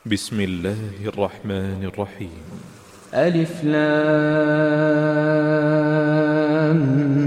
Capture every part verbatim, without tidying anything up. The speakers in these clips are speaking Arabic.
بسم الله الرحمن الرحيم. ألف لام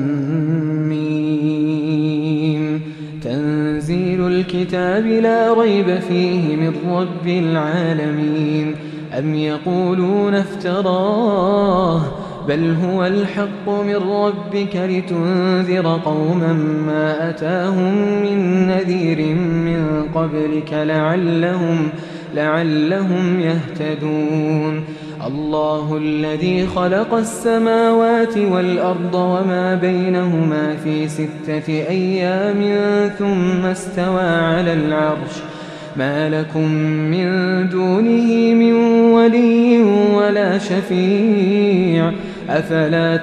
ميم. تنزيل الكتاب لا ريب فيه من رب العالمين. أم يقولون افتراه بل هو الحق من ربك لتنذر قوما ما أتاهم من نذير من قبلك لعلهم, لعلهم يهتدون. الله الذي خلق السماوات والأرض وما بينهما في ستة أيام ثم استوى على العرش. ما لكم من دونه من ولي ولا شفيع أفلا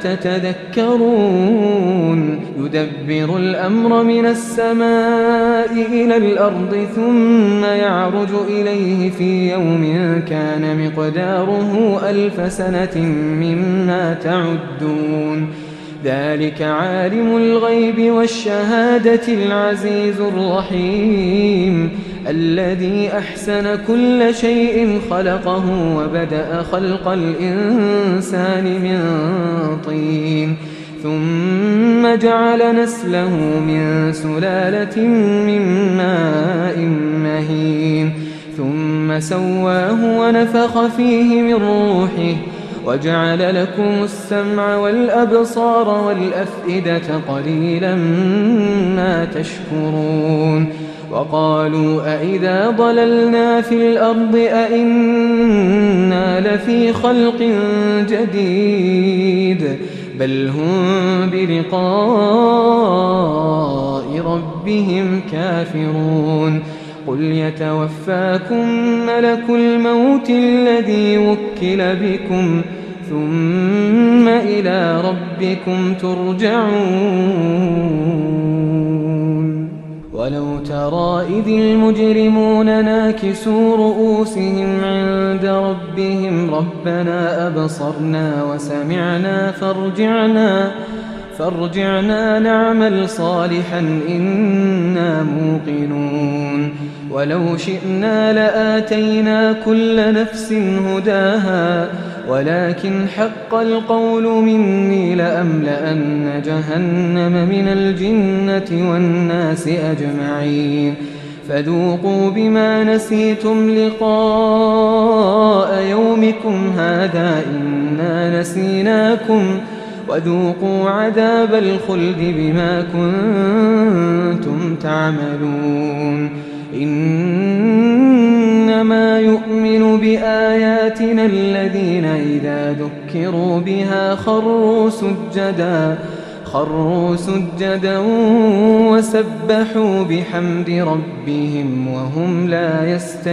تتذكرون. يدبر الأمر من السماء إلى الأرض ثم يعرج إليه في يوم كان مقداره ألف سنة مما تعدون. ذلك عالم الغيب والشهادة العزيز الرحيم الذي أحسن كل شيء خلقه وبدأ خلق الإنسان من طين ثم جعل نسله من سلالة من ماء مهين ثم سواه ونفخ فيه من روحه وجعل لكم السمع والأبصار والأفئدة قليلا ما تشكرون. وقالوا أئذا ضللنا في الأرض أئنا لفي خلق جديد بل هم بلقاء ربهم كافرون. قل يتوفاكم ملك الموت الذي وكل بكم ثم إلى ربكم ترجعون. ولو ترى إذ المجرمون ناكسوا رؤوسهم عند ربهم ربنا أبصرنا وسمعنا فارجعنا فارجعنا نعمل صالحا إنا موقنون. ولو شئنا لآتينا كل نفس هداها ولكن حق القول مني لأملأن جهنم من الجنة والناس أجمعين. فذوقوا بما نسيتم لقاء يومكم هذا إنا نسيناكم وذوقوا عذاب الخلد بما كنتم تعملون. إنما يؤمن بآياتنا الذين إذا ذكروا بها خروا سجدا خروا سجدا وسبحوا بحمد ربهم وهم لا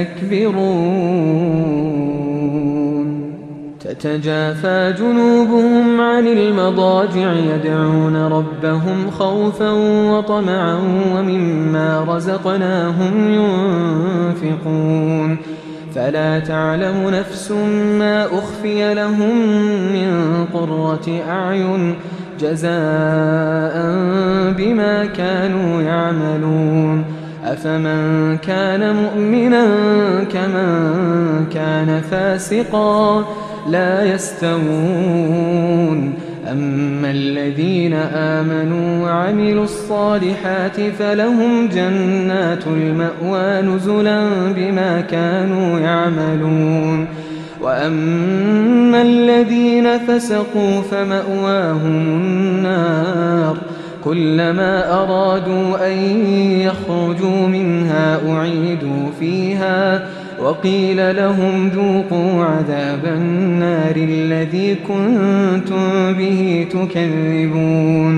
يستكبرون. تتجافى جنوبهم عن المضاجع يدعون ربهم خوفا وطمعا ومما رزقناهم ينفقون. فلا تعلم نفس ما أخفي لهم من قرة أعين جزاء بما كانوا يعملون. أفمن كان مؤمنا كمن كان فاسقا لا يستوون. أما الذين آمنوا وعملوا الصالحات فلهم جنات المأوى نزلا بما كانوا يعملون. وأما الذين فسقوا فمأواهم النار كلما أرادوا أن يخرجوا منها أعيدوا فيها وقيل لهم ذوقوا عذاب النار الذي كنتم به تكذبون.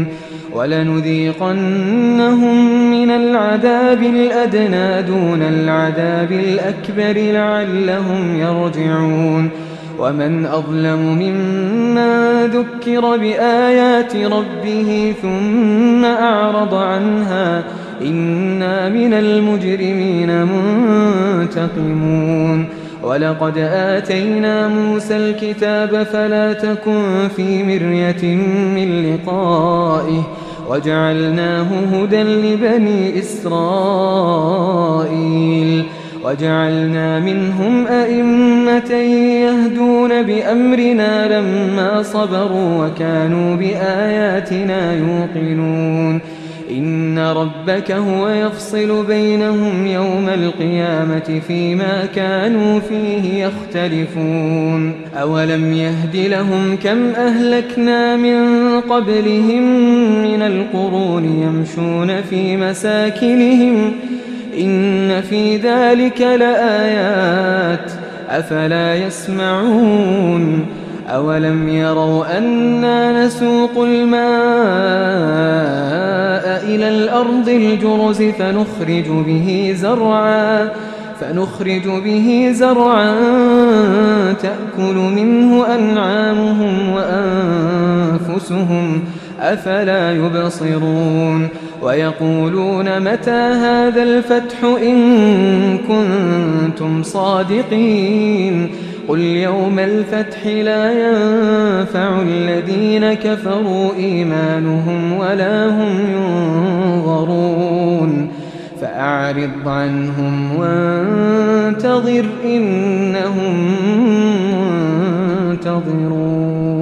ولنذيقنهم من العذاب الأدنى دون العذاب الأكبر لعلهم يرجعون. ومن أظلم ممن ذكر بآيات ربه ثم أعرض عنها إنا من المجرمين منتقمون. ولقد آتينا موسى الكتاب فلا تكن في مرية من لقائه وجعلناه هدى لبني إسرائيل. وجعلنا منهم أئمة يهدون بأمرنا لما صبروا وكانوا بآياتنا يوقنون إن ربك هو يفصل بينهم يوم القيامة فيما كانوا فيه يختلفون أولم يهد لهم كم أهلكنا من قبلهم من القرون يمشون في مساكنهم إن في ذلك لآيات أفلا يسمعون أولم يروا أنا نسوق الماء إلى الأرض الجرز فنخرج به زرعا فنخرج به زرعا تأكل منه أنعامهم وأنفسهم أفلا يبصرون ويقولون متى هذا الفتح إن كنتم صادقين قل يوم الفتح لا ينفع الذين كفروا إيمانهم ولا هم ينظرون فأعرض عنهم وانتظر إنهم منتظرون.